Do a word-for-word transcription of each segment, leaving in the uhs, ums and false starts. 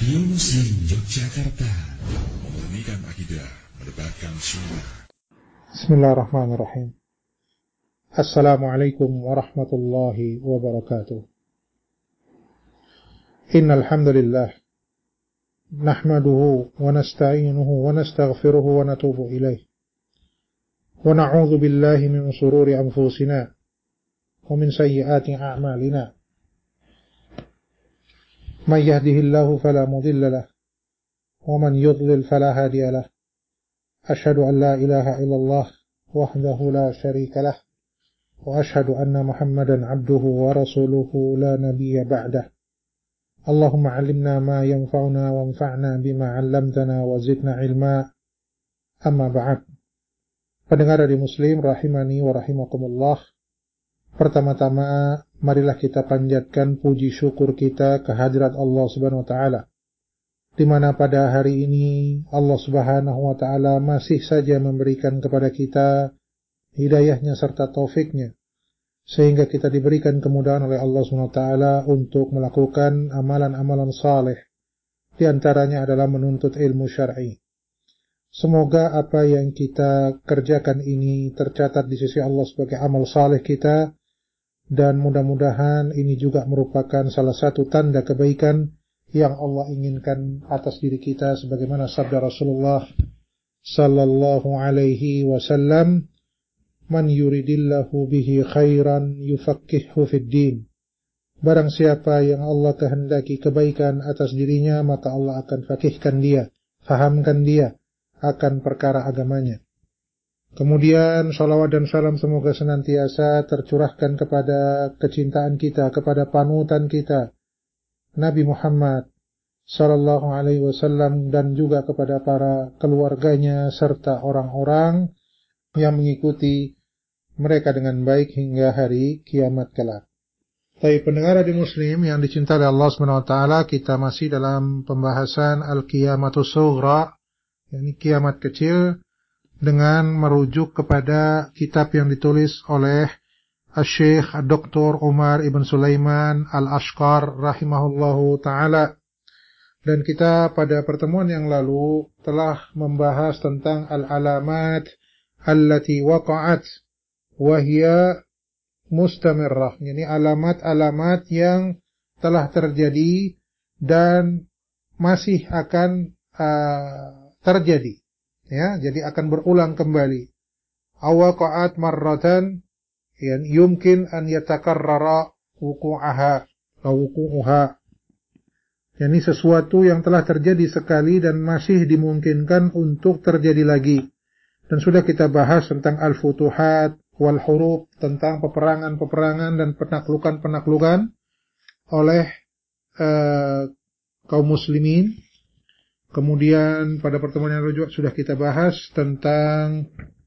Radio Muslim Yogyakarta, memurnikan akidah, menebarkan sunnah. Bismillahirrahmanirrahim. Assalamualaikum warahmatullahi wabarakatuh. Innal hamdalillah nahmaduhu wa nasta'inuhu wa nastaghfiruhu wa natubu ilaih. Wa na'udzu billahi min shururi anfusina wa min sayyiati a'malina. Man yahdihillahu fala mudilla lahu wa man yudlil fala hadiya lahu. Asyhadu an la ilaha illallah wahdahu la syarika lah wa asyhadu anna Muhammadan abduhu wa rasuluhu la nabiyya ba'dah. Allahumma 'allimna ma yanfa'una wanfa'na bima 'allamtana wa zidna ilma. Amma ba'd. Pendengar Radio Muslim rahimani wa rahimakumullah. Pertama-tama marilah kita panjatkan puji syukur kita kehadirat Allah Subhanahu wa taala, di mana pada hari ini Allah Subhanahu wa taala masih saja memberikan kepada kita hidayahnya serta taufiknya, sehingga kita diberikan kemudahan oleh Allah Subhanahu wa taala untuk melakukan amalan-amalan saleh. Di antaranya adalah menuntut ilmu syar'i. Semoga apa yang kita kerjakan ini tercatat di sisi Allah sebagai amal saleh kita, dan mudah-mudahan ini juga merupakan salah satu tanda kebaikan yang Allah inginkan atas diri kita, sebagaimana sabda Rasulullah sallallahu alaihi wasallam, man yuridillahu bihi khairan yufaqqihhu fid din. Barang siapa yang Allah kehendaki kebaikan atas dirinya, maka Allah akan fakihkan dia, fahamkan dia akan perkara agamanya. Kemudian salawat dan salam semoga senantiasa tercurahkan kepada kecintaan kita, kepada panutan kita, Nabi Muhammad sallallahu alaihi wasallam, dan juga kepada para keluarganya serta orang-orang yang mengikuti mereka dengan baik hingga hari kiamat kelak. Tapi pendengar Radio Muslim yang dicintai oleh Allah Subhanahu wa taala, kita masih dalam pembahasan Al-Qiyamatus Sughra, yakni kiamat kecil, dengan merujuk kepada kitab yang ditulis oleh Syekh Doktor Umar Ibn Sulaiman Al-Ashqar rahimahullahu ta'ala. Dan kita pada pertemuan yang lalu telah membahas tentang al-alamat allati waqa'at wahya mustamirrah, yakni alamat-alamat yang telah terjadi dan masih akan uh, terjadi. Ya, jadi akan berulang kembali. Awaqa'at marratan, yani yumkin an yatakarrara wuqu'aha atau wuqu'uha. Yani sesuatu yang telah terjadi sekali dan masih dimungkinkan untuk terjadi lagi. Dan sudah kita bahas tentang al-futuhat wal huruf, tentang peperangan-peperangan dan penaklukan-penaklukan oleh uh, kaum muslimin. Kemudian pada pertemuan yang lalu sudah kita bahas tentang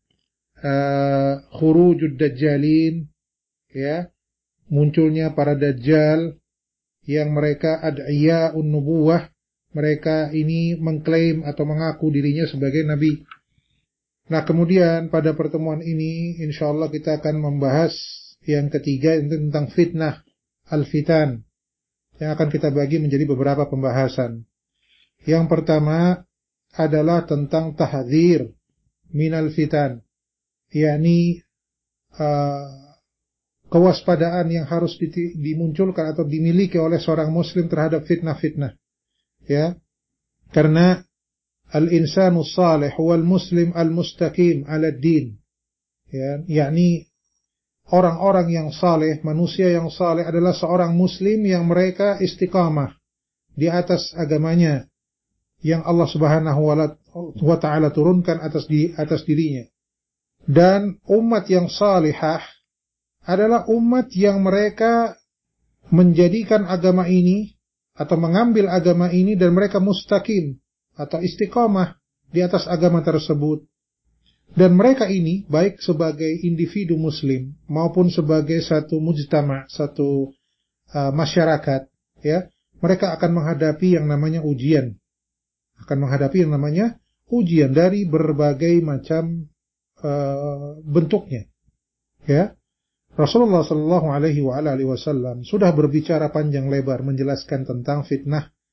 uh, khurujud dajjalin, ya, munculnya para dajjal yang mereka ad'iya'un nubuwah, mereka ini mengklaim atau mengaku dirinya sebagai nabi. Nah, kemudian pada pertemuan ini insyaallah kita akan membahas yang ketiga tentang fitnah, al-fitan, yang akan kita bagi menjadi beberapa pembahasan. Yang pertama adalah tentang tahdzir minal fitan, yakni uh, kewaspadaan yang harus dimunculkan atau dimiliki oleh seorang muslim terhadap fitnah-fitnah. Ya, karena al-insanu salih wal muslim al-mustaqim ala din. Ya, yakni orang-orang yang saleh, manusia yang saleh adalah seorang muslim yang mereka istiqamah di atas agamanya yang Allah Subhanahu wa taala turunkan atas di atas dirinya. Dan umat yang salihah adalah umat yang mereka menjadikan agama ini atau mengambil agama ini dan mereka mustaqim atau istiqamah di atas agama tersebut. Dan mereka ini baik sebagai individu muslim maupun sebagai satu mujtama, satu uh, masyarakat, ya, mereka akan menghadapi yang namanya ujian. akan menghadapi yang namanya ujian dari berbagai macam uh, bentuknya. Ya, Rasulullah Shallallahu Alaihi Wasallam sudah berbicara panjang lebar menjelaskan tentang fitnah,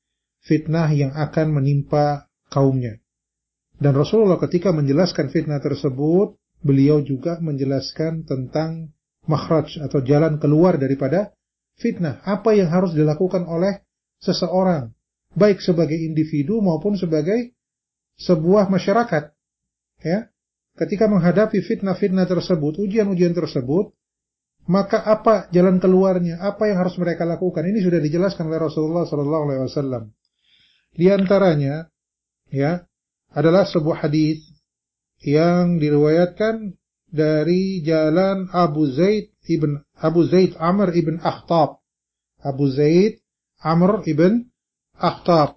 fitnah yang akan menimpa kaumnya. Dan Rasulullah ketika menjelaskan fitnah tersebut, beliau juga menjelaskan tentang makhraj atau jalan keluar daripada fitnah. Apa yang harus dilakukan oleh seseorang, baik sebagai individu maupun sebagai sebuah masyarakat. Ya, ketika menghadapi fitnah-fitnah tersebut, ujian-ujian tersebut, maka apa jalan keluarnya? Apa yang harus mereka lakukan? Ini sudah dijelaskan oleh Rasulullah sallallahu alaihi wasallam. Di antaranya, ya, adalah sebuah hadis yang diriwayatkan dari jalan Abu Zaid ibn Abu Zaid Amr ibn Akhtab. Abu Zaid Amr ibn Akhtab.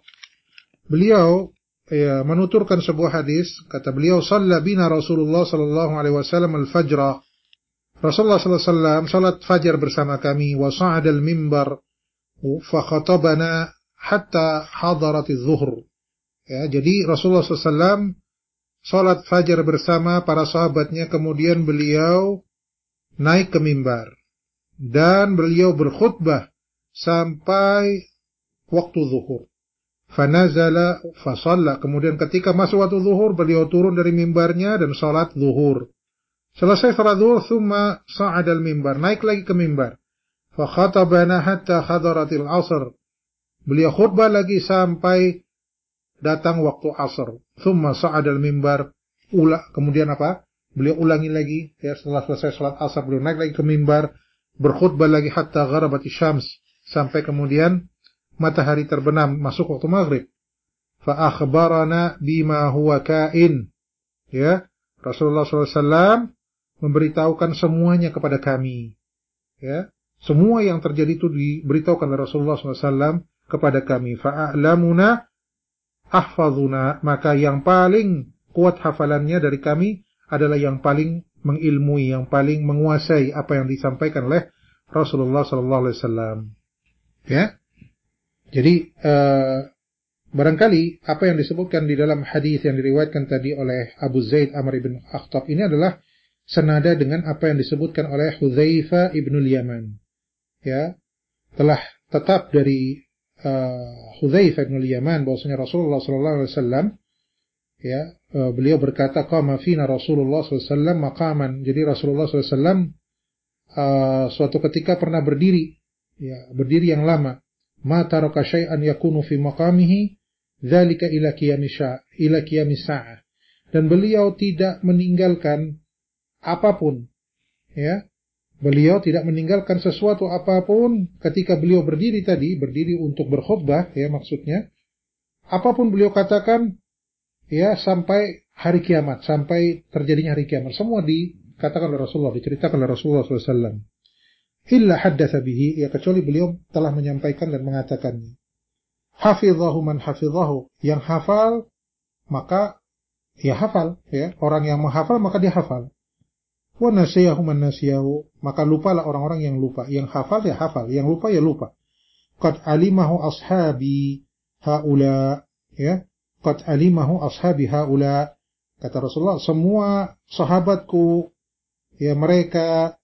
Beliau ya, menuturkan sebuah hadis, kata beliau, "Shalla bina Rasulullah sallallahu alaihi wasallam al-fajr." Rasulullah sallallahu alaihi wasallam salat fajar bersama kami, wa sa'ada al-mimbar fa khatabana hatta hadarat adh-dhuhr. Ya, jadi Rasulullah sallallahu alaihi wasallam salat fajar bersama para sahabatnya, kemudian beliau naik ke mimbar dan beliau berkhutbah sampai waktu zuhur. Fanazala fasalla, kemudian ketika masuk waktu zuhur beliau turun dari mimbarnya dan salat zuhur. Selesai salat zuhur, thumma sa'ada al-mimbar, naik lagi ke mimbar. Fa khatabana hatta hadaratil asr. Beliau khutbah lagi sampai datang waktu asar. Thumma sa'ada al-mimbar, ula, kemudian apa? Beliau ulangi lagi, ya, setelah selesai salat asar beliau naik lagi ke mimbar, berkhutbah lagi hatta gharabati syams, sampai kemudian matahari terbenam, masuk waktu maghrib. Fa akhbarana bima huwa kain. Ya, Rasulullah sallallahu alaihi wasallam memberitahukan semuanya kepada kami. Ya, semua yang terjadi itu diberitahukan oleh Rasulullah sallallahu alaihi wasallam kepada kami. Fa a'lamuna ahfazuna, maka yang paling kuat hafalannya dari kami adalah yang paling mengilmui, yang paling menguasai apa yang disampaikan oleh Rasulullah sallallahu alaihi wasallam. Ya. Jadi uh, barangkali apa yang disebutkan di dalam hadis yang diriwayatkan tadi oleh Abu Zaid Amr ibn Akhtab ini adalah senada dengan apa yang disebutkan oleh Hudzaifah ibn al-Yaman. Ya, telah tetap dari uh, Hudzaifah ibn al-Yaman bahwasanya Rasulullah sallallahu alaihi wasallam, ya, uh, beliau berkata, qama fina Rasulullah sallallahu alaihi wasallam maqaman. Jadi Rasulullah sallallahu alaihi wasallam uh, suatu ketika pernah berdiri, ya, berdiri yang lama. Ma taraka syai'an yakunu fi maqamihi dzalika ila qiyamis ila qiyamis sa'ah. Dan beliau tidak meninggalkan apapun, ya. Beliau tidak meninggalkan sesuatu apapun ketika beliau berdiri tadi, berdiri untuk berkhutbah, ya, maksudnya apapun beliau katakan, ya, sampai hari kiamat, sampai terjadinya hari kiamat, semua dikatakan oleh Rasulullah, diceritakan oleh Rasulullah sallallahu alaihi wasallam. Illa haddatsa bihi, ya, kecuali beliau telah menyampaikan dan mengatakannya. Hafizahu man hafizahu, yang hafal maka ya hafal, ya, orang yang menghafal maka dia hafal. Wa nasiyahu man nasiyahu, maka lupalah orang-orang yang lupa. Yang hafal ya hafal, yang lupa ya lupa. Qad alimahu ashabi haula, ya, qad alimahu ashabi haula, kata Rasulullah, semua sahabatku, ya, mereka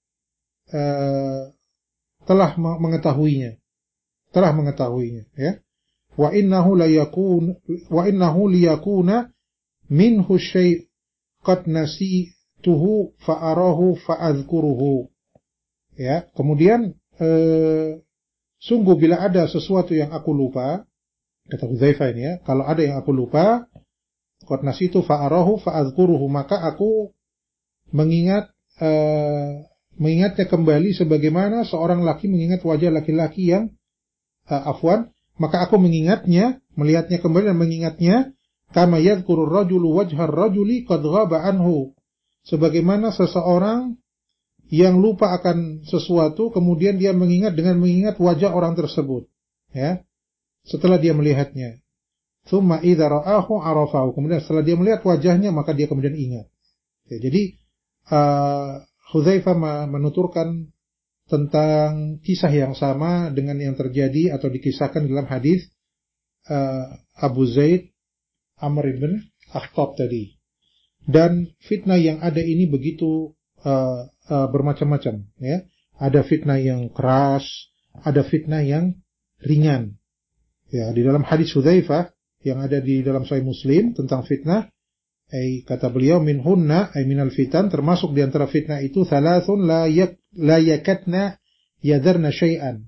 Uh, telah mengetahuinya, telah mengetahuinya, ya. Wa innahu la yakun wa innahu liyakuna minhu syai' qad nasituhu fa arahu fa azkuruhu. Ya, kemudian uh, sungguh bila ada sesuatu yang aku lupa, kata Hudzaifah ini, ya, kalau ada yang aku lupa, qad nasitu fa arahu fa azkuruhu, maka aku mengingat uh, mengingatnya kembali sebagaimana seorang laki mengingat wajah laki-laki yang uh, afwan, maka aku mengingatnya, melihatnya kembali dan mengingatnya, kama yadhkurur rajulu wajhar rajuli qad ghaba anhu, sebagaimana seseorang yang lupa akan sesuatu kemudian dia mengingat dengan mengingat wajah orang tersebut, ya, setelah dia melihatnya. Tsumma idza ra'ahu arafahu, kemudian setelah dia melihat wajahnya maka dia kemudian ingat. Ya, jadi uh, Hudzaifah menuturkan tentang kisah yang sama dengan yang terjadi atau dikisahkan dalam hadis uh, Abu Zaid Amr ibn Akhtab tadi. Dan fitnah yang ada ini begitu uh, uh, bermacam-macam, ya. Ada fitnah yang keras, ada fitnah yang ringan, Ya, di dalam hadis Hudzaifah yang ada di dalam Sahih Muslim tentang fitnah, ay kata beliau minhunna ay minal fitan, termasuk di antara fitnah itu thalathun la yak la yakatna yadarna syai'an.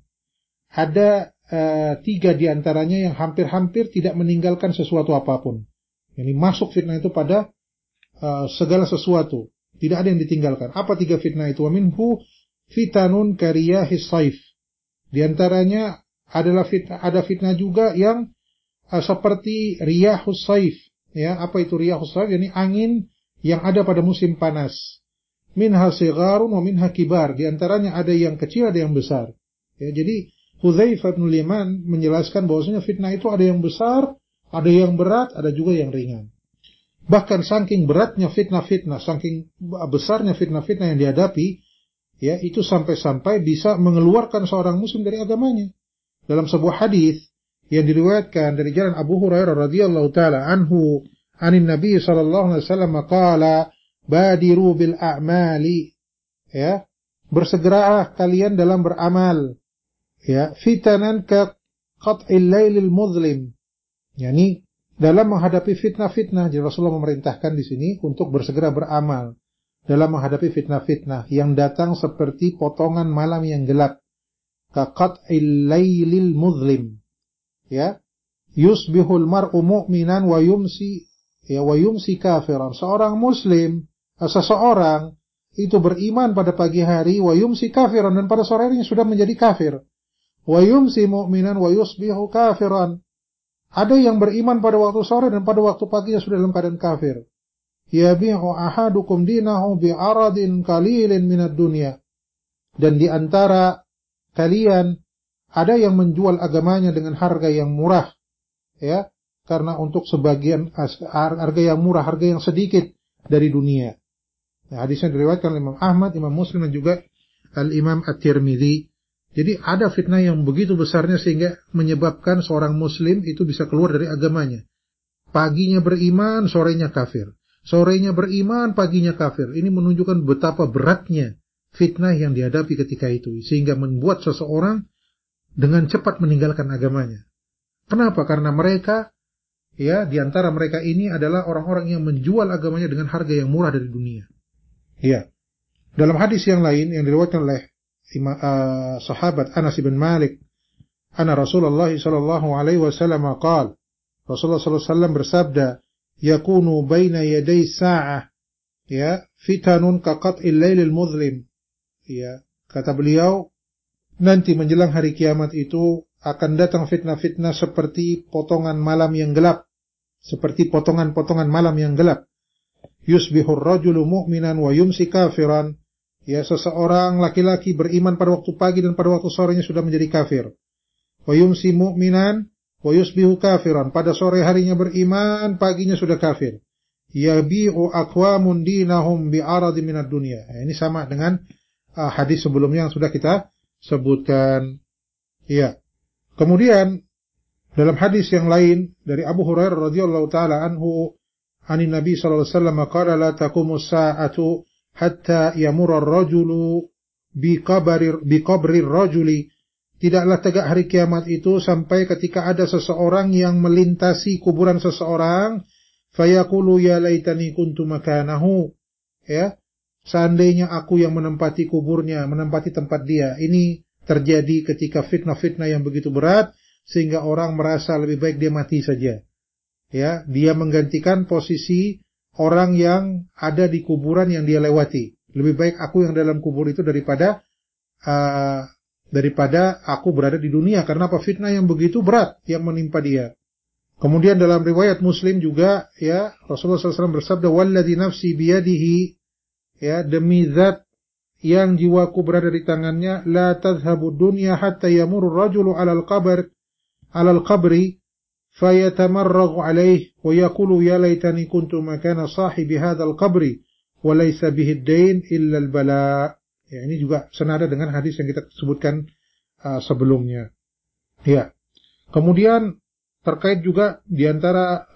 Ada uh, tiga di antaranya yang hampir-hampir tidak meninggalkan sesuatu apapun. Yani masuk fitnah itu pada uh, segala sesuatu, tidak ada yang ditinggalkan. Apa tiga fitnah itu? Wa minhu fitanun kariyahis saif. Di antaranya adalah fitnah, ada fitnah juga yang uh, seperti riyahus saif. Ya, apa itu riyahus saif? Yani angin yang ada pada musim panas. Minha sigharun wa minha kibar. Di antaranya ada yang kecil, ada yang besar. Ya, jadi Hudzaifah bin Yaman menjelaskan bahwasanya fitnah itu ada yang besar, ada yang berat, ada juga yang ringan. Bahkan saking beratnya fitnah-fitnah, saking besarnya fitnah-fitnah yang dihadapi, ya, itu sampai-sampai bisa mengeluarkan seorang muslim dari agamanya. Dalam sebuah hadis yang diriwayatkan dari jalan Abu Hurairah radhiyallahu taala anhu, anin Nabi sallallahu alaihi wasallam qala, badiru bil a'mali, ya, bersegeralah kalian dalam beramal, ya, fitanan ka qat'il lailil muzlim, yakni dalam menghadapi fitnah-fitnah. Jadi Rasulullah memerintahkan di sini untuk bersegera beramal dalam menghadapi fitnah-fitnah yang datang seperti potongan malam yang gelap, ka qat'il lailil muzlim, ya, yusbihul mar'u mu'minan wa yumsi ya wa yumsi kafiran. Seorang muslim, seseorang itu beriman pada pagi hari, wa yumsi kafiran, dan pada sore harinya sudah menjadi kafir. Wa yumsi mu'minan wa yusbihu kafiran. Ada yang beriman pada waktu sore dan pada waktu paginya sudah dalam keadaan kafir. Yabi'u ahadukum dinahu bi'aradin qalilin minad dunya. Dan di antara kalian ada yang menjual agamanya dengan harga yang murah, ya, karena untuk sebagian harga yang murah, harga yang sedikit dari dunia. Nah, hadisnya diriwayatkan oleh Imam Ahmad, Imam Muslim, dan juga Al-Imam At-Tirmidzi. Jadi ada fitnah yang begitu besarnya sehingga menyebabkan seorang muslim itu bisa keluar dari agamanya. Paginya beriman, sorenya kafir. Sorenya beriman, paginya kafir. Ini menunjukkan betapa beratnya fitnah yang dihadapi ketika itu, sehingga membuat seseorang dengan cepat meninggalkan agamanya. Kenapa? Karena mereka, ya, di antara mereka ini adalah orang-orang yang menjual agamanya dengan harga yang murah dari dunia. Ya. Dalam hadis yang lain yang diriwayatkan oleh Ima, uh, sahabat Anas bin Malik, anna Rasulullah sallallahu alaihi wasallam qaal, Rasulullah sallallahu alaihi wasallam bersabda, yakunu baina yaday sa'ah, ya, fitanun ka qat'il lailil muzlim. Ya, kata beliau, nanti menjelang hari kiamat itu akan datang fitnah-fitnah seperti potongan malam yang gelap, seperti potongan-potongan malam yang gelap. Yusbihur rajulu mu'minan wa yumsi kafiran. Ya, seseorang laki-laki beriman pada waktu pagi dan pada waktu sorenya sudah menjadi kafir. Wa yumsi mu'minan wa yusbihu kafiran. Pada sore harinya beriman, paginya sudah kafir. Yabi'u aqwamun dinahum bi'aradi minad dunya. Nah, ini sama dengan uh, hadis sebelumnya yang sudah kita sebutkan. Ya. Kemudian dalam hadis yang lain dari Abu Hurairah radhiyallahu taala anhu, anin Nabi sallallahu alaihi wasallam qala la taqumus sa'atu hatta yamurra ar-rajulu biqabri biqabri ar-rajuli. Tidaklah tegak hari kiamat itu sampai ketika ada seseorang yang melintasi kuburan seseorang, fayaqulu ya laitani kuntu makanahu, ya, seandainya aku yang menempati kuburnya, menempati tempat dia. Ini terjadi ketika fitnah-fitnah yang begitu berat sehingga orang merasa lebih baik dia mati saja. Ya, dia menggantikan posisi orang yang ada di kuburan yang dia lewati. Lebih baik aku yang dalam kubur itu daripada uh, daripada aku berada di dunia. Karena apa? Fitnah yang begitu berat yang menimpa dia. Kemudian dalam riwayat Muslim juga, ya, Rasulullah shallallahu alaihi wasallam bersabda, "Walladzi nafsi biyadihi," ya, demi zat yang jiwaku berada di tangannya, la tadhhabu dunya hatta yamurru ar-rajulu 'alal qabr 'alal qabri fayatamarragu 'alayhi wa yaqulu ya laitani kuntu makana sahibi hadzal qabri wa laysa bihi ad-dain illa al-bala. Ya, ini juga senada dengan hadis yang kita sebutkan uh, sebelumnya. Ya. Kemudian terkait juga di antara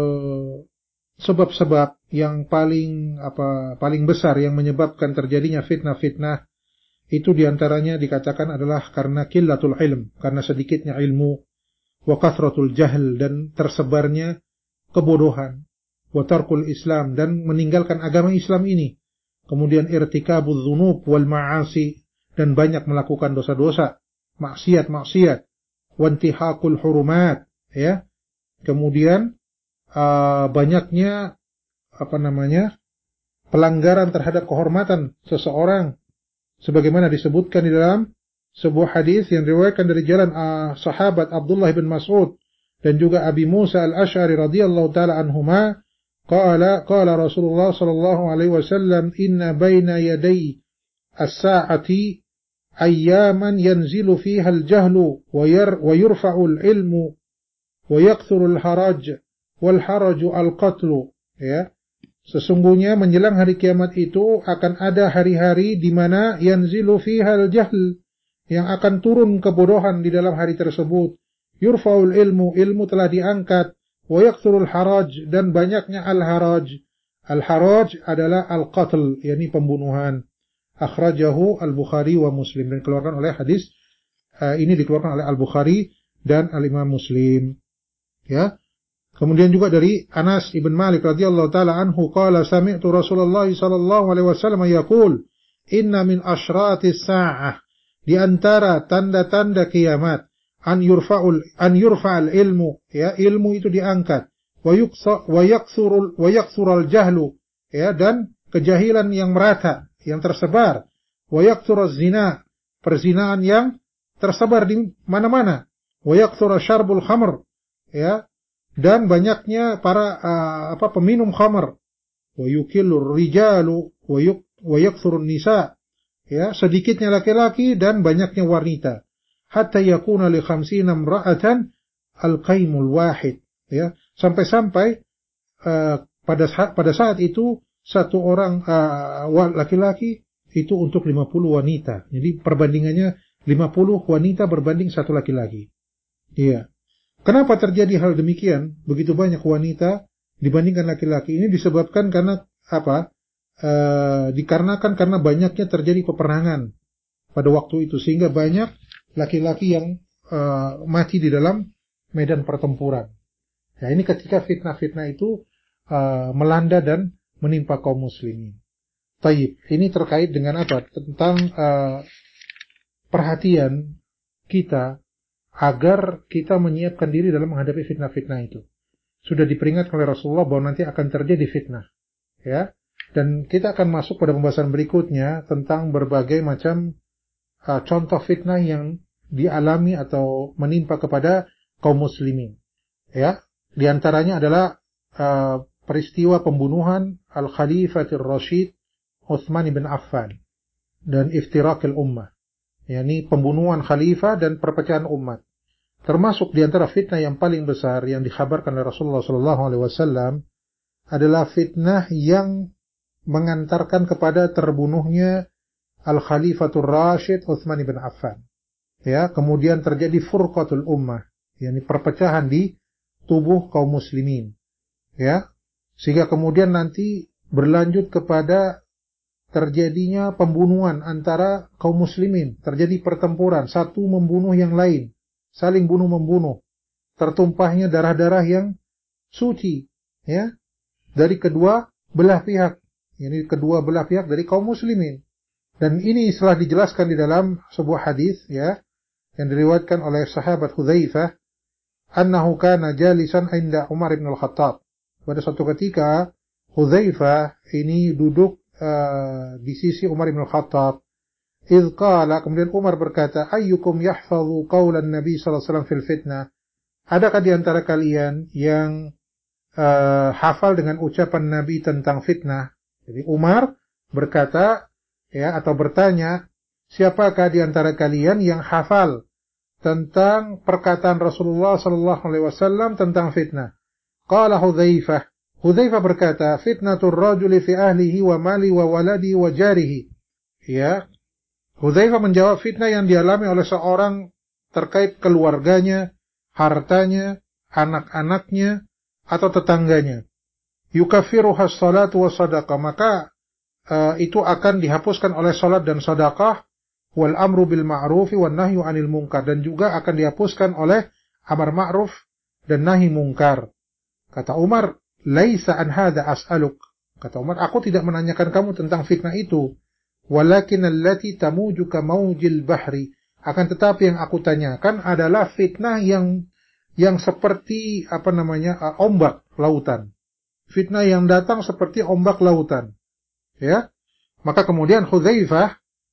uh, sebab-sebab yang paling apa paling besar yang menyebabkan terjadinya fitnah-fitnah itu diantaranya dikatakan adalah karena qillatul ilm, karena sedikitnya ilmu. wa kathratul jahl, dan tersebarnya kebodohan, wa tarkul Islam, dan meninggalkan agama Islam ini. Kemudian irtikabuz dzunub wal ma'asi, dan banyak melakukan dosa-dosa, maksiat-maksiat, wa intihakul hurumat, ya. Kemudian uh, banyaknya apa namanya? pelanggaran terhadap kehormatan seseorang, sebagaimana disebutkan di dalam sebuah hadis yang diriwayatkan dari jalan uh, sahabat Abdullah bin Mas'ud dan juga Abi Musa al-Asy'ari radhiyallahu taala anhuma, qala qala Rasulullah sallallahu alaihi wasallam, inna baina yaday as-sa'ati ayyaman yanzilu fiha al-jahlu wa yurfa'u al-ilmu wa yakthuru al-haraj wal haraju al-qatlu, ya. Sesungguhnya menjelang hari kiamat itu akan ada hari-hari di mana yanzilu fihal jahl, yang akan turun kebodohan di dalam hari tersebut. Yurfaul ilmu, ilmu telah diangkat. Wa yakthurul haraj, dan banyaknya al-haraj. Al-haraj adalah al-qatl, yakni pembunuhan. Akhrajahu al-Bukhari wa Muslim, dan dikeluarkan oleh hadis uh, ini dikeluarkan oleh al-Bukhari dan al-Imam Muslim. Ya. Kemudian juga dari Anas ibn Malik radhiyallahu taala anhu qala sami'tu Rasulullah sallallahu alaihi wasallam yaqul inna min asyratis sa'ah, di antara tanda-tanda kiamat, an yurfa'ul an yurfa'al ilmu, ya, ilmu itu diangkat, wa yuqsa wa yaksurul wa yaksural jahlu, ya, dan kejahilan yang merata, yang tersebar, wa yaksuruz zina, perzinaan yang tersebar di mana-mana, wa yaksura syarbul khamr, ya, dan banyaknya para uh, apa peminum khamr, wa yukillur rijalu wa yakthurun nisa, ya, sedikitnya laki-laki dan banyaknya wanita, hatta yakuna li khamsina imra'atan al-qaimul wahid, ya, sampai-sampai uh, pada saat, pada saat itu satu orang uh, laki-laki itu untuk lima puluh wanita. Jadi perbandingannya lima puluh wanita berbanding satu laki-laki. Iya. Kenapa terjadi hal demikian? Begitu banyak wanita dibandingkan laki-laki. Ini disebabkan karena apa? E, dikarenakan karena banyaknya terjadi peperangan pada waktu itu, sehingga banyak laki-laki yang e, mati di dalam medan pertempuran. Ya, ini ketika fitnah-fitnah itu e, melanda dan menimpa kaum muslimin. Taib. Ini terkait dengan apa? Tentang e, perhatian kita agar kita menyiapkan diri dalam menghadapi fitnah-fitnah itu. Sudah diperingatkan oleh Rasulullah bahwa nanti akan terjadi fitnah, ya. Dan kita akan masuk pada pembahasan berikutnya tentang berbagai macam uh, contoh fitnah yang dialami atau menimpa kepada kaum muslimin, ya. Di antaranya adalah uh, peristiwa pembunuhan Al-Khalifatir Rasyid Utsman bin Affan dan iftirakil ummah, yakni pembunuhan khalifah dan perpecahan umat. Termasuk di antara fitnah yang paling besar yang dikhabarkan oleh Rasulullah sallallahu alaihi wasallam adalah fitnah yang mengantarkan kepada terbunuhnya Al-Khalifatur Rasyid Utsman bin Affan. Ya, kemudian terjadi furqatul ummah, yakni perpecahan di tubuh kaum muslimin. Ya, sehingga kemudian nanti berlanjut kepada terjadinya pembunuhan antara kaum muslimin, terjadi pertempuran, satu membunuh yang lain, saling bunuh-membunuh, tertumpahnya darah-darah yang suci, ya, dari kedua belah pihak, ini kedua belah pihak dari kaum muslimin. Dan ini telah dijelaskan di dalam sebuah hadis, ya, yang diriwayatkan oleh sahabat Hudzaifah, annahu kana jalisan inda Umar bin Al-Khattab. Pada suatu ketika Hudzaifah ini duduk uh, di sisi Umar bin Al-Khattab. Idz qala, kemudian Umar berkata, ayyukum yahfazu qaulan Nabi sallallahu alaihi wasallam fil fitnah? Adakah di antara kalian yang uh, hafal dengan ucapan Nabi tentang fitnah? Jadi Umar berkata, ya, atau bertanya, siapakah di antara kalian yang hafal tentang perkataan Rasulullah sallallahu alaihi wasallam tentang fitnah? Qala Hudzaifah. Hudzaifah berkata, fitnatur rajuli fi ahlihi wa mali wa waladi wa jarihi. Ya, Hudzaifah menjawab, fitnah yang dialami oleh seorang terkait keluarganya, hartanya, anak-anaknya, atau tetangganya. Yukaffiruha as-salatu wa sadaqah, maka uh, itu akan dihapuskan oleh salat dan sedekah, wal amru bil ma'rufi wan nahyu 'anil munkar, dan juga akan dihapuskan oleh amar ma'ruf dan nahi mungkar. Kata Umar, laisa an hadza as'aluk. Kata Umar, aku tidak menanyakan kamu tentang fitnah itu. Walakin allati tamujuka maujil bahri. Akan tetapi yang aku tanyakan adalah fitnah yang yang seperti apa namanya uh, ombak lautan. Fitnah yang datang seperti ombak lautan. Ya. Maka kemudian Hudzaifah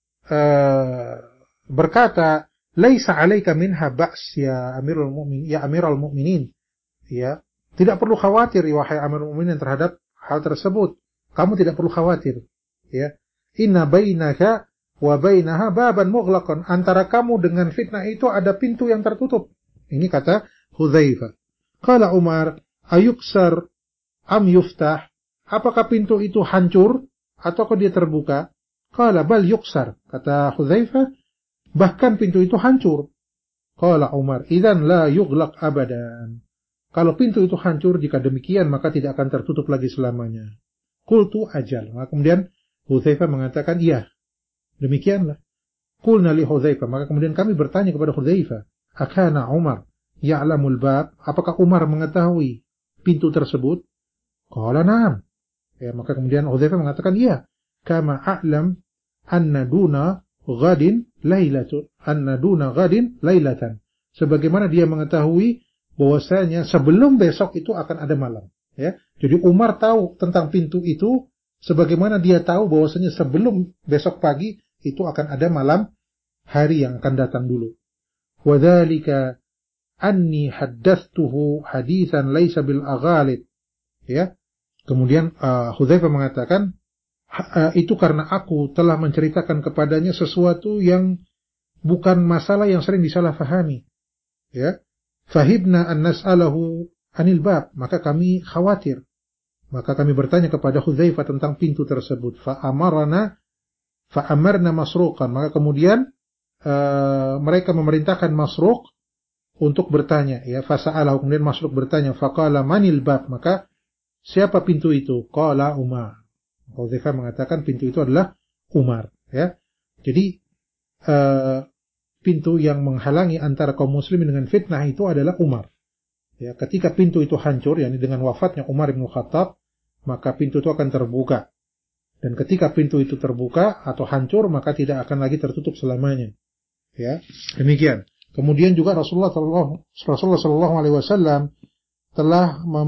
uh, berkata, laisa 'alaika minha ba's ya Amirul Mu'minin, ya Amirul Mu'minin. Ya, tidak perlu khawatir wahai Amirul Mu'minin terhadap hal tersebut. Kamu tidak perlu khawatir. Ya. Inna bainaka wa bainaha baban mughlaqan. Antara kamu dengan fitnah itu ada pintu yang tertutup. Ini kata Hudzaifah. Qala Umar, ayuksar am yuftah? Apakah pintu itu hancur ataukah dia terbuka? Qala bal yuksar. Kata Hudzaifah, bahkan pintu itu hancur. Qala Umar, idzan la yughlaq abadan. Kalau pintu itu hancur, jika demikian maka tidak akan tertutup lagi selamanya. Qultu ajal. Maka kemudian Hudzaifah mengatakan, iya, demikianlah. Qulna li Hudzaifah. Maka kemudian kami bertanya kepada Hudzaifah, akana Umar ya'lamul bab? Apakah Umar mengetahui pintu tersebut? Qala na'am. Ya, maka kemudian Hudzaifah mengatakan, iya, kama a'lam anna duna ghadin lailatun, anna duna ghadin lailatan. Sebagaimana dia mengetahui bahwasanya sebelum besok itu akan ada malam. Ya, jadi Umar tahu tentang pintu itu, sebagaimana dia tahu bahwasanya sebelum besok pagi itu akan ada malam hari yang akan datang dulu. Wadzalika anni haddathtuhu haditsan laisa bil aghalid. Ya. Kemudian uh, Hudzaifah mengatakan, uh, itu karena aku telah menceritakan kepadanya sesuatu yang bukan masalah yang sering disalahfahami. Ya. Fahibna an nas'alahu anil bab, maka kami khawatir. Maka kami bertanya kepada Hudzaifah tentang pintu tersebut. Fa amarna fa amarna Masruqan. Maka kemudian uh, mereka memerintahkan Masruq untuk bertanya, ya, fasa'alahu. Kemudian Masruq bertanya, faqala manil bab? Maka siapa pintu itu? Qala Umar. Hudzaifah mengatakan pintu itu adalah Umar, ya. Jadi uh, pintu yang menghalangi antara kaum muslimin dengan fitnah itu adalah Umar. Ya, ketika pintu itu hancur, yakni dengan wafatnya Umar bin Khattab, maka pintu itu akan terbuka. Dan ketika pintu itu terbuka atau hancur, maka tidak akan lagi tertutup selamanya. Ya, demikian. Kemudian juga Rasulullah Shallallahu Alaihi Wasallam telah mem,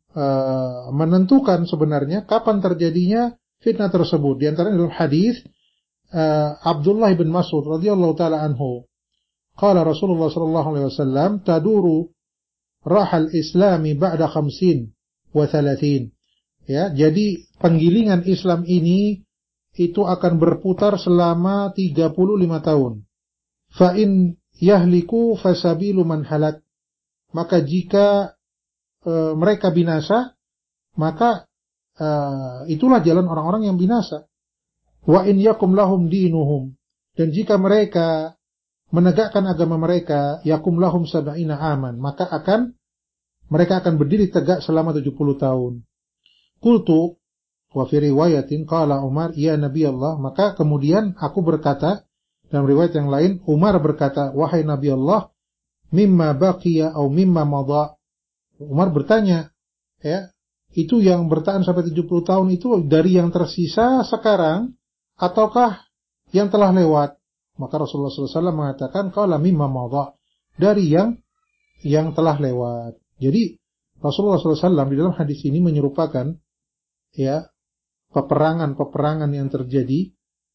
uh, menentukan sebenarnya kapan terjadinya fitnah tersebut. Di antaranya dalam hadis uh, Abdullah bin Mas'ud radhiyallahu taala anhu, qala Rasulullah Shallallahu Alaihi Wasallam, taduru rahal Islami ba'da khamsin wa thalathin. Ya, jadi penggilingan Islam ini itu akan berputar selama tiga puluh lima tahun. Fa in yahliku fasabilu man halak. Maka jika e, mereka binasa, maka e, itulah jalan orang-orang yang binasa. Wa in yakum lahum dinuhum. Dan jika mereka menegakkan agama mereka, yakum lahum sab'ina aman, maka akan mereka akan berdiri tegak selama tujuh puluh tahun. Qultu wa fi riwayatin qala Umar ya Nabi Allah, maka kemudian aku berkata dalam riwayat yang lain, Umar berkata, wahai Nabi Allah, mimma baqiya atau mimma madha. Umar bertanya, ya, itu yang bertahan sampai tujuh puluh tahun itu dari yang tersisa sekarang ataukah yang telah lewat? Maka Rasulullah shallallahu alaihi wasallam mengatakan, qala mimma madha, dari yang yang telah lewat. Jadi Rasulullah shallallahu alaihi wasallam di dalam hadis ini menyerupakan, ya, peperangan-peperangan yang terjadi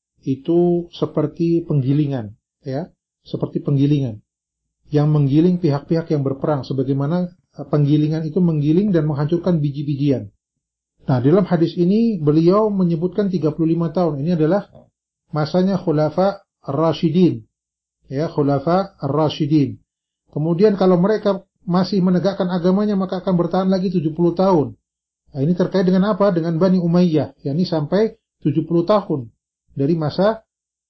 itu seperti penggilingan, ya, seperti penggilingan yang menggiling pihak-pihak yang berperang, sebagaimana penggilingan itu menggiling dan menghancurkan biji-bijian. Nah, dalam hadis ini beliau menyebutkan tiga puluh lima tahun. Ini adalah masanya Khulafa Ar-Rasyidin, ya, Khulafa Ar-Rasyidin. Kemudian kalau mereka masih menegakkan agamanya, maka akan bertahan lagi tujuh puluh tahun. Nah, ini terkait dengan apa? Dengan Bani Umayyah, yakni sampai tujuh puluh tahun dari masa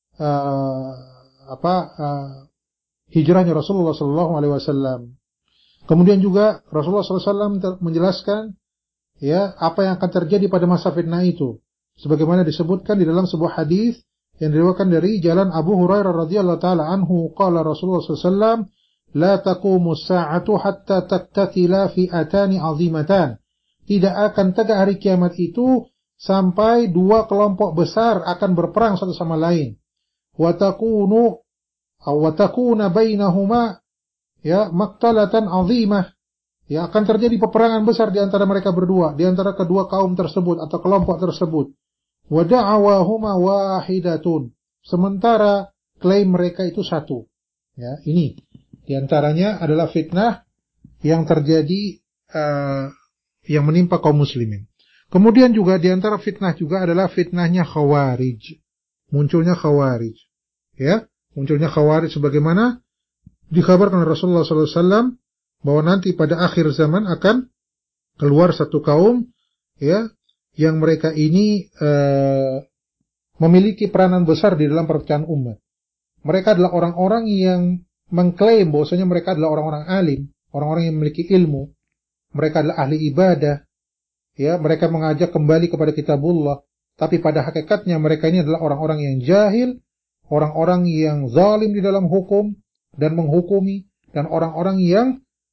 uh, apa uh, hijrahnya Rasulullah Sallallahu Alaihi Wasallam. Kemudian juga Rasulullah Sallallahu Alaihi Wasallam menjelaskan, ya, apa yang akan terjadi pada masa fitnah itu, sebagaimana disebutkan di dalam sebuah hadis yang diriwayatkan dari jalan Abu Hurairah radhiyallahu taala anhu, qala Rasulullah Sallallahu Alaihi Wasallam, la taqumu as-sa'atu hatta taktathila fi'atani 'azimatan. Tidak akan tegak hari kiamat itu sampai dua kelompok besar akan berperang satu sama lain. Wa takunu aw wa takuna bainahuma ya maqtalatan 'azimah. Ya, akan terjadi peperangan besar di antara mereka berdua, di antara kedua kaum tersebut atau kelompok tersebut. Wa da'awahuma wahidatun. Sementara klaim mereka itu satu. Ya, ini di antaranya adalah fitnah yang terjadi uh, yang menimpa kaum muslimin. Kemudian juga di antara fitnah juga adalah fitnahnya Khawarij. Munculnya Khawarij. Ya, munculnya Khawarij sebagaimana dikabarkan oleh Rasulullah sallallahu alaihi wasallam bahwa nanti pada akhir zaman akan keluar satu kaum ya yang mereka ini uh, memiliki peranan besar di dalam perpecahan umat. Mereka adalah orang-orang yang mengklaim bahwasanya mereka adalah orang-orang alim, orang-orang yang memiliki ilmu. Mereka adalah ahli ibadah. Ya, mereka mengajak kembali kepada kitabullah, tapi pada hakikatnya mereka ini adalah orang-orang yang jahil, orang-orang yang zalim di dalam hukum dan menghukumi, dan orang-orang yang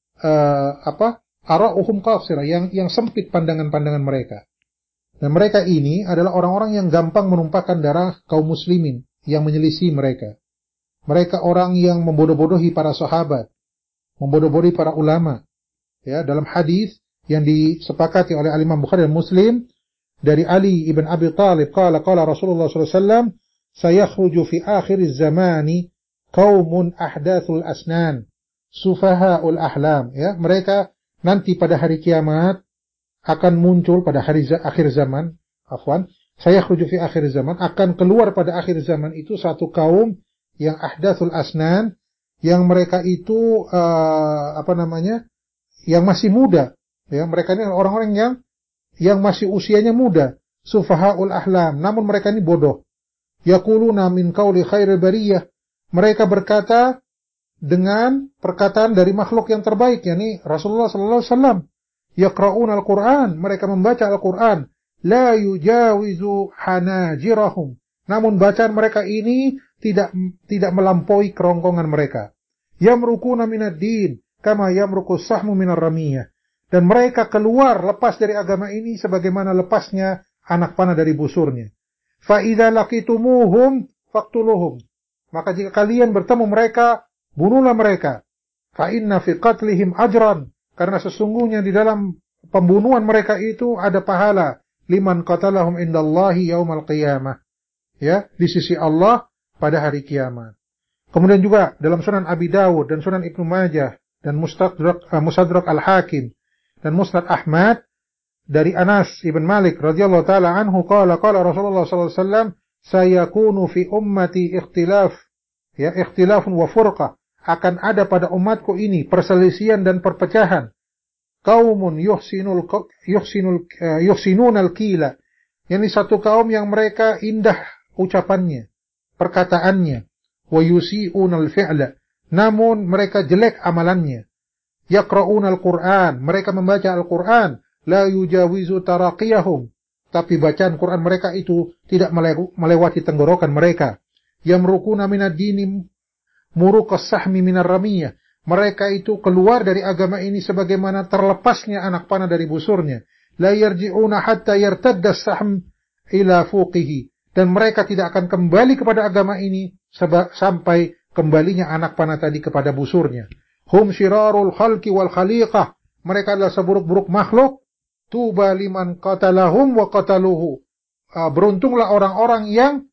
uh, apa? ara'uhum qasirah, yang yang sempit pandangan-pandangan mereka. Dan mereka ini adalah orang-orang yang gampang menumpahkan darah kaum muslimin yang menyelisih mereka. Mereka orang yang membodoh-bodohi para sahabat, membodoh-bodohi para ulama. Ya, dalam hadis yang disepakati oleh Imam Bukhari dan Muslim dari Ali ibn Abi Thalib, qala qala Rasulullah sallallahu alaihi wasallam, sayakhruju fi akhiriz zamani qaumun ahdathul asnan, sufahaul ahlam. Ya, mereka nanti pada hari kiamat akan muncul pada hari akhir zaman, afwan, sayakhruju fi akhiriz zaman, akan keluar pada akhir zaman itu satu kaum yang ahdathul asnan, yang mereka itu uh, apa namanya? yang masih muda. Ya, mereka ini orang-orang yang yang masih usianya muda, sufahaul ahlam, namun mereka ini bodoh. Yaquluna min qauli khairil bariyah, mereka berkata dengan perkataan dari makhluk yang terbaik, yakni Rasulullah sallallahu alaihi wasallam. Yaqra'una al-Qur'an, mereka membaca Al-Qur'an, la yujawizu hanajirahum, namun bacaan mereka ini tidak tidak melampaui kerongkongan mereka. Yamrukuna minad din kama yamruqus sahmu minar ramiyah, dan mereka keluar lepas dari agama ini sebagaimana lepasnya anak panah dari busurnya. Fa idza laqitumuhum faqtuluhum, maka jika kalian bertemu mereka, bunuhlah mereka. Fa inna fi qatlihim ajran, karena sesungguhnya di dalam pembunuhan mereka itu ada pahala, liman qatalahum indallahi yaumal qiyamah, ya, di sisi Allah pada hari kiamat. Kemudian juga dalam Sunan Abi Dawud dan Sunan Ibnu Majah dan Mustadrak uh, Mustadrak Al-Hakim dan Musnad Ahmad dari Anas ibn Malik radhiyallahu taala anhu, qala qala Rasulullah sallallahu alaihi wasallam, sayakunu fi ummati ikhtilaf, ya, ikhtilafun wa furqah, akan ada pada umatku ini perselisihan dan perpecahan. Qaumun yuhsinul yuhsinul uh, yuhsinunal qila, yakni satu kaum yang mereka indah ucapannya, perkataannya, wa yusi'unal fi'la, namun mereka jelek amalannya. Yaqra'unal Qur'an, mereka membaca Al-Qur'an, la yujawizu taraqiyahum, tapi bacaan Quran mereka itu tidak melewati tenggorokan mereka. Yamrukuna minad dini muruqas sahmi minar ramiyah, mereka itu keluar dari agama ini sebagaimana terlepasnya anak panah dari busurnya. La yarji'una hatta yartadda as-sahm ila fuqihi, dan mereka tidak akan kembali kepada agama ini sampai kembalinya anak panah tadi kepada busurnya. Hum syirarul khalqi wal khaliqah, mereka adalah seburuk-buruk makhluk. Tuba liman qatalahum wa qataluhu, uh, beruntunglah orang-orang yang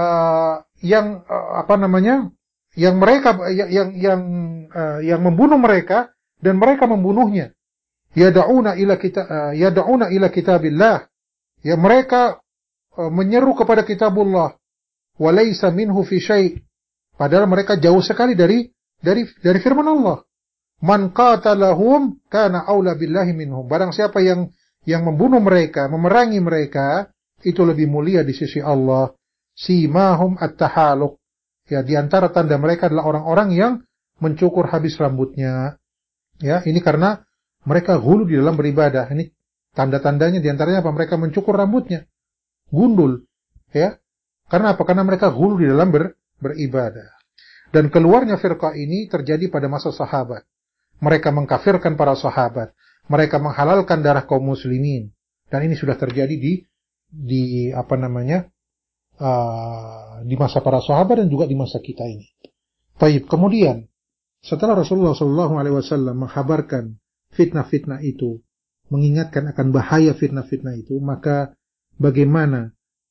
uh, yang uh, apa namanya? yang mereka yang yang yang, uh, yang membunuh mereka dan mereka membunuhnya. Yad'una ila kita uh, yad'una ila kitabillah, ya, mereka uh, menyeru kepada kitabullah, wa laysa minhu fi syai', padahal mereka jauh sekali dari dari dari firman Allah. Man qatalahum kana aula billahi minhum, barang siapa yang yang membunuh mereka, memerangi mereka, itu lebih mulia di sisi Allah. Simahum at-tahaluq, ya, di antara tanda mereka adalah orang-orang yang mencukur habis rambutnya. Ya, ini karena mereka ghulu di dalam beribadah. Ini tanda-tandanya di antaranya apa? Mereka mencukur rambutnya, gundul, ya. Karena apa? Karena mereka ghulu di dalam ber, beribadah. Dan keluarnya firqah ini terjadi pada masa sahabat. Mereka mengkafirkan para sahabat. Mereka menghalalkan darah kaum muslimin. Dan ini sudah terjadi di di apa namanya? Uh, di masa para sahabat dan juga di masa kita ini. Baik, kemudian setelah Rasulullah shallallahu alaihi wasallam menghabarkan fitnah-fitnah itu, mengingatkan akan bahaya fitnah-fitnah itu, maka bagaimana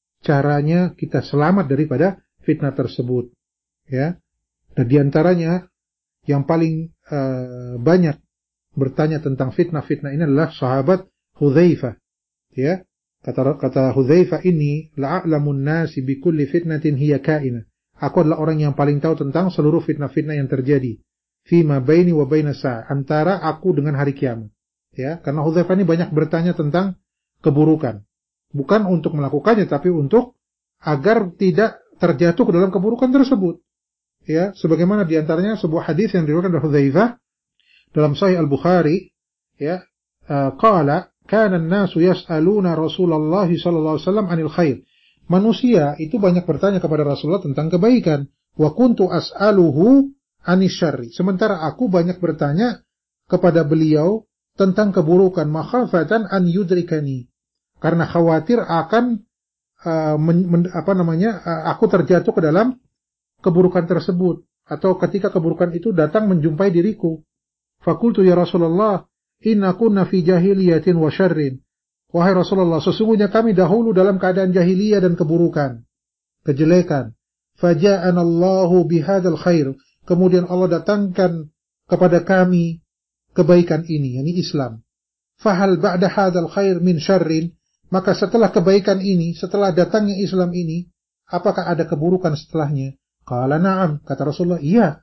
caranya kita selamat daripada fitnah tersebut? Ya, dan diantaranya yang paling uh, banyak bertanya tentang fitnah-fitnah ini adalah sahabat Hudzaifah. Ya, kata kata Hudzaifah ini, la'alamun nasi bi kulli fitnatin hiya kaina. Aku adalah orang yang paling tahu tentang seluruh fitnah-fitnah yang terjadi. Fima baini wa baina sa', antara aku dengan hari kiamat. Ya, karena Hudzaifah ini banyak bertanya tentang keburukan. Bukan untuk melakukannya, tapi untuk agar tidak terjatuh ke dalam keburukan tersebut. Ya, sebagaimana diantaranya sebuah hadis yang diriwayatkan oleh Hudzaifah dalam Sahih Al-Bukhari, ya, uh, qala kana an-nasu yas'aluna Rasulullah sallallahu alaihi wasallam 'anil khair. Manusia itu banyak bertanya kepada Rasulullah tentang kebaikan. Wa kuntu as'aluhu 'anil syarri. Sementara aku banyak bertanya kepada beliau tentang keburukan, makhafatan an yudrikani. Karena khawatir akan uh, men, men, apa namanya? Uh, aku terjatuh ke dalam keburukan tersebut, atau ketika keburukan itu datang menjumpai diriku. Fakultu ya Rasulullah, inna kunna fi jahiliyatin wa syarrin. Wahai Rasulullah, sesungguhnya kami dahulu dalam keadaan jahiliyah dan keburukan, kejelekan. Faja'anallahu bihadzal khair. Kemudian Allah datangkan kepada kami kebaikan ini, yakni Islam. Fahal ba'da hadzal khair min syarrin? Maka setelah kebaikan ini, setelah datangnya Islam ini, apakah ada keburukan setelahnya? Qala na'am, kata Rasulullah, iya.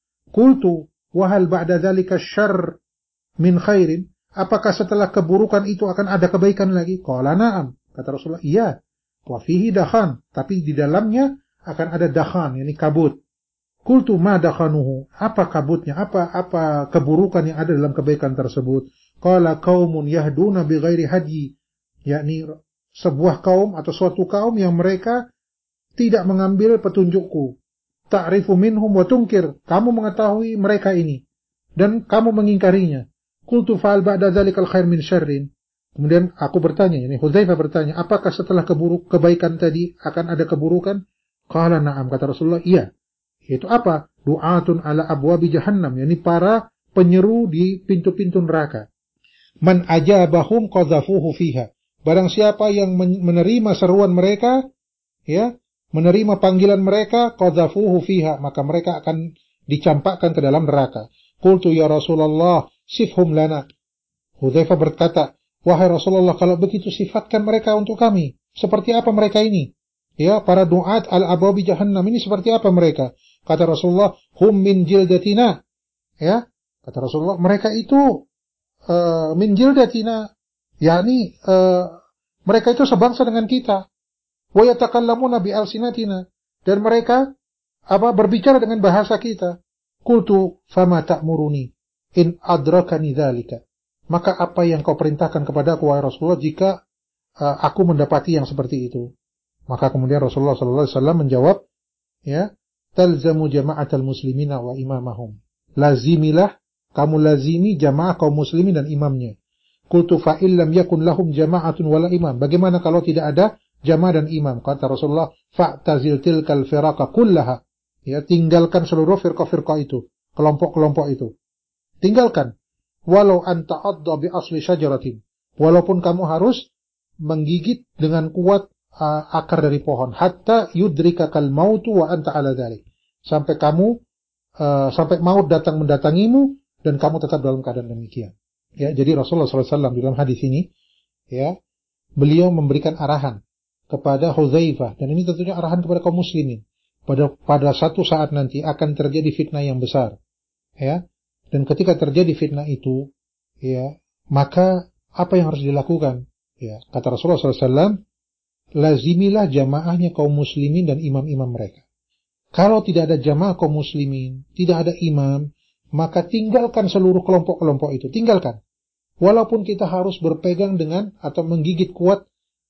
Qultu, wahal ba'da dzalika syarr min khairin? Apakah setelah keburukan itu akan ada kebaikan lagi? Qala na'am, kata Rasulullah, iya. Wa fihi dakhan, tapi di dalamnya akan ada dakhan, yakni kabut. Qultu ma dakhanuhu? Apa kabutnya? Apa apa keburukan yang ada dalam kebaikan tersebut? Qala qaumun yahduna bighairi hadyi, yakni sebuah kaum atau suatu kaum yang mereka tidak mengambil petunjukku. Ta'rifu minhum wa tunkir. Kamu mengetahui mereka ini dan kamu mengingkarinya. Qultu fa'al ba'da dzalikal khair min syarrin. Kemudian aku bertanya, ini Hudzaifah bertanya, apakah setelah keburuk kebaikan tadi akan ada keburukan? Qala na'am, kata Rasulullah, iya. Itu apa? Du'atun ala abwabi jahannam, yakni para penyeru di pintu-pintu neraka. Man ajabahum qadhafuhu fiha. Barang siapa yang menerima seruan mereka, ya, menerima panggilan mereka, qadhafuhu fiha, maka mereka akan dicampakkan ke dalam neraka. Qultu ya Rasulullah, sifhum lana. Hudzaifah berkata, wahai Rasulullah, kalau begitu sifatkan mereka untuk kami. Seperti apa mereka ini? Ya, para duat al-abwabi jahannam ini seperti apa mereka? Kata Rasulullah, hum min jildatina. Ya, kata Rasulullah, mereka itu uh, min jildatina, yakni uh, mereka itu sebangsa dengan kita. Wa yatakallamuna bi alsinatina, dan mereka apa berbicara dengan bahasa kita. Qultu fama ta'muruni in adrakani dzalika. Maka apa yang kau perintahkan kepadaku wahai Rasulullah jika uh, aku mendapati yang seperti itu? Maka kemudian Rasulullah sallallahu alaihi wasallam menjawab, ya, talzamu jama'atal muslimina wa imamahum. Lazimilah, kamu lazimi jamaah kaum muslimin dan imamnya. Qultu fa illam yakun lahum jama'atun wala imam. Bagaimana kalau tidak ada jamaah dan imam? Kata Rasulullah, fa'tazil tilkal firaqa kullaha. Ya, tinggalkan seluruh firqah-firqah itu, kelompok-kelompok itu. Tinggalkan. Walau anta adda bi asli syajaratin. Walaupun kamu harus menggigit dengan kuat uh, akar dari pohon, hatta yudrikakal mautu wa anta ala dzalik. Sampai kamu uh, sampai maut datang mendatangimu dan kamu tetap dalam keadaan demikian. Ya, jadi Rasulullah sallallahu alaihi wasallam dalam hadis ini, ya, beliau memberikan arahan kepada Hudzaifah, dan ini tentunya arahan kepada kaum muslimin. Pada pada satu saat nanti akan terjadi fitnah yang besar, ya. Dan ketika terjadi fitnah itu, ya, maka apa yang harus dilakukan? Ya, kata Rasulullah sallallahu alaihi wasallam, lazimilah jamaahnya kaum muslimin dan imam-imam mereka. Kalau tidak ada jamaah kaum muslimin, tidak ada imam, maka tinggalkan seluruh kelompok-kelompok itu, tinggalkan. Walaupun kita harus berpegang dengan atau menggigit kuat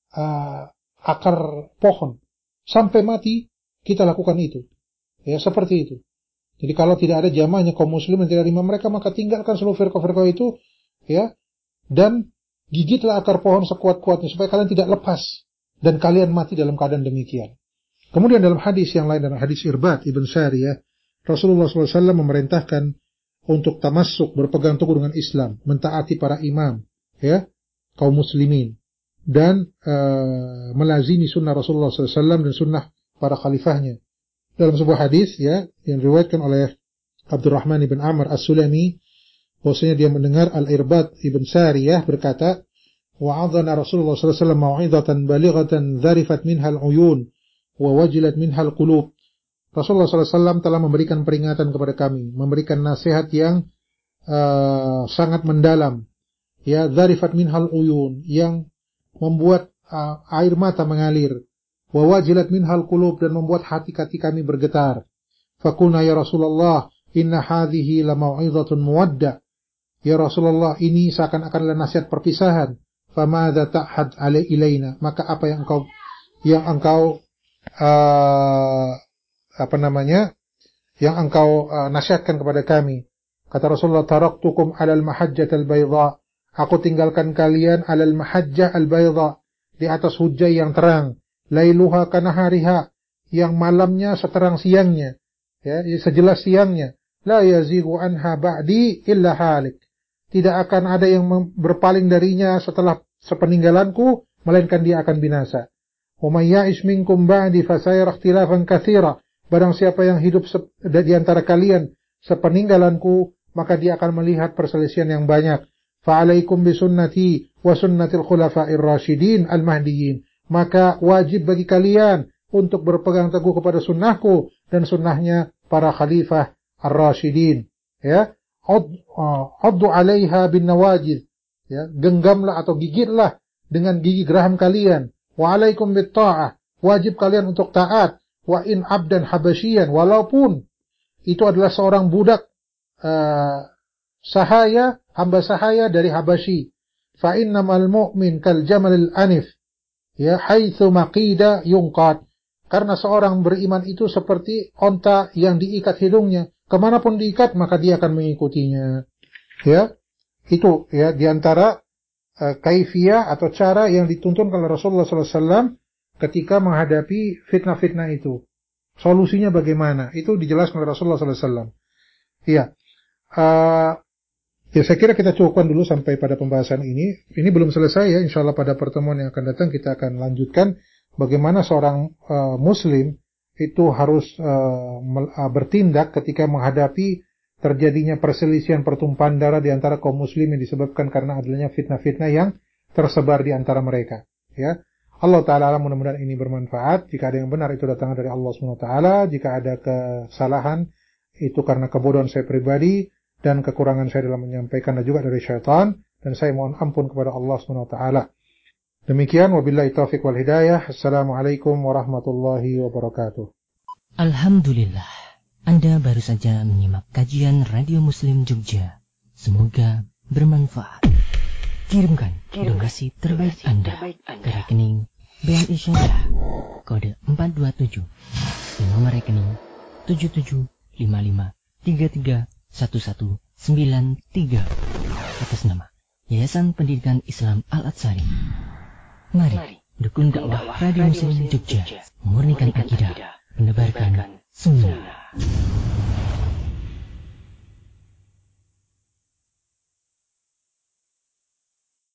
uh, akar pohon sampai mati, kita lakukan itu. Ya, seperti itu. Jadi kalau tidak ada jamaahnya kaum muslimin tidak terima mereka, maka tinggalkan seluruh firqah-firqah itu, ya, dan gigitlah akar pohon sekuat-kuatnya supaya kalian tidak lepas dan kalian mati dalam keadaan demikian. Kemudian dalam hadis yang lain, dalam hadis Irbad ibn Sariyah, Rasulullah shallallahu alaihi wasallam memerintahkan untuk tamassuk, berpegang teguh dengan Islam, mentaati para imam, ya, kaum muslimin, dan uh, melazimi sunnah Rasulullah shallallahu alaihi wasallam dan sunnah para khalifahnya. Dalam sebuah hadis, ya, yang diriwayatkan oleh Abdurrahman ibn Amr as-Sulami, bahwasanya dia mendengar Al-Irbad ibn Sariyah berkata, wa'adhana Rasulullah shallallahu alaihi wasallam mau'izatan balighatan dharifat minha al-uyun wa wajilat minha al-qulub. Rasulullah shallallahu alaihi wasallam telah memberikan peringatan kepada kami, memberikan nasihat yang uh, sangat mendalam, ya, dharifat minha al-uyun, yang membuat uh, air mata mengalir, wa wajilat minha al-qulub, dan membuat hati-hati kami bergetar. Faqulna ya Rasulullah, inna hadhihi la mau'izatun muwadda. Ya Rasulullah, ini seakan-akan nasihat perpisahan. Famadza ta'had alai ilaina, maka apa yang engkau yang engkau uh, apa namanya yang engkau uh, nasihatkan kepada kami. Kata Rasulullah, taraktukum 'alal mahajjatil bayda, aku tinggalkan kalian 'alal mahajjah al-bayda, di atas hujjah yang terang, lailuha kanahariha, yang malamnya seterang siangnya, ya, sejelas siangnya, la yazigu anha ba'di illa halik, tidak akan ada yang berpaling darinya setelah sepeninggalanku, melainkan dia akan binasa. Wa may ya'ish minkum ba'di fasayara ikhtilafan katsira, barang siapa yang hidup di antara kalian sepeninggalanku, maka dia akan melihat perselisihan yang banyak. Fa 'alaikum bi sunnati wa sunnatil khulafa'ir rasyidin al-mahdiyyin, maka wajib bagi kalian untuk berpegang teguh kepada sunnahku dan sunnahnya para khalifah ar-rasyidin, ya. Addu 'alaiha bin nawajid, ya, genggamlah atau gigitlah dengan gigi geraham kalian. Wa 'alaikum bit ta'ah, wajib kalian untuk taat. Wa in abdan habasyian, walaupun itu adalah seorang budak uh, sahaya, hamba sahaya dari Habasyi. Fa innamal mu'min kal jamalil anif, ya, haitsu maqida yunqad, karena seorang beriman itu seperti onta yang diikat hidungnya, kemanapun diikat maka dia akan mengikutinya, ya. Itu, ya, diantara uh, kaifiyah atau cara yang dituntun oleh Rasulullah shallallahu alaihi wasallam ketika menghadapi fitnah-fitnah itu. Solusinya bagaimana? Itu dijelaskan oleh Rasulullah shallallahu alaihi wasallam. Iya. Uh, ya, saya kira kita cukupkan dulu sampai pada pembahasan ini. Ini belum selesai, ya. Insyaallah pada pertemuan yang akan datang kita akan lanjutkan bagaimana seorang uh, muslim itu harus uh, bertindak ketika menghadapi terjadinya perselisihan pertumpahan darah di antara kaum muslim yang disebabkan karena adanya fitnah-fitnah yang tersebar di antara mereka, ya. Allah Ta'ala mudah-mudahan ini bermanfaat. Jika ada yang benar itu datang dari Allah subhanahu wa taala. Jika ada kesalahan itu karena kebodohan saya pribadi dan kekurangan saya dalam menyampaikan dan juga dari syaitan. Dan saya mohon ampun kepada Allah subhanahu wa taala. Demikian, wabillahi taufiq wal hidayah. Assalamualaikum warahmatullahi wabarakatuh. Alhamdulillah, Anda baru saja menyimak kajian Radio Muslim Jogja. Semoga bermanfaat. Kirimkan donasi terbaik Anda ke rekening B N I Syariah kode empat dua tujuh di nomor rekening tujuh tujuh lima lima tiga tiga satu satu sembilan tiga atas nama Yayasan Pendidikan Islam Al-Atsari. Mari dukung dakwah Radio Muslim Jogja, memurnikan akidah, menebarkan sunnah.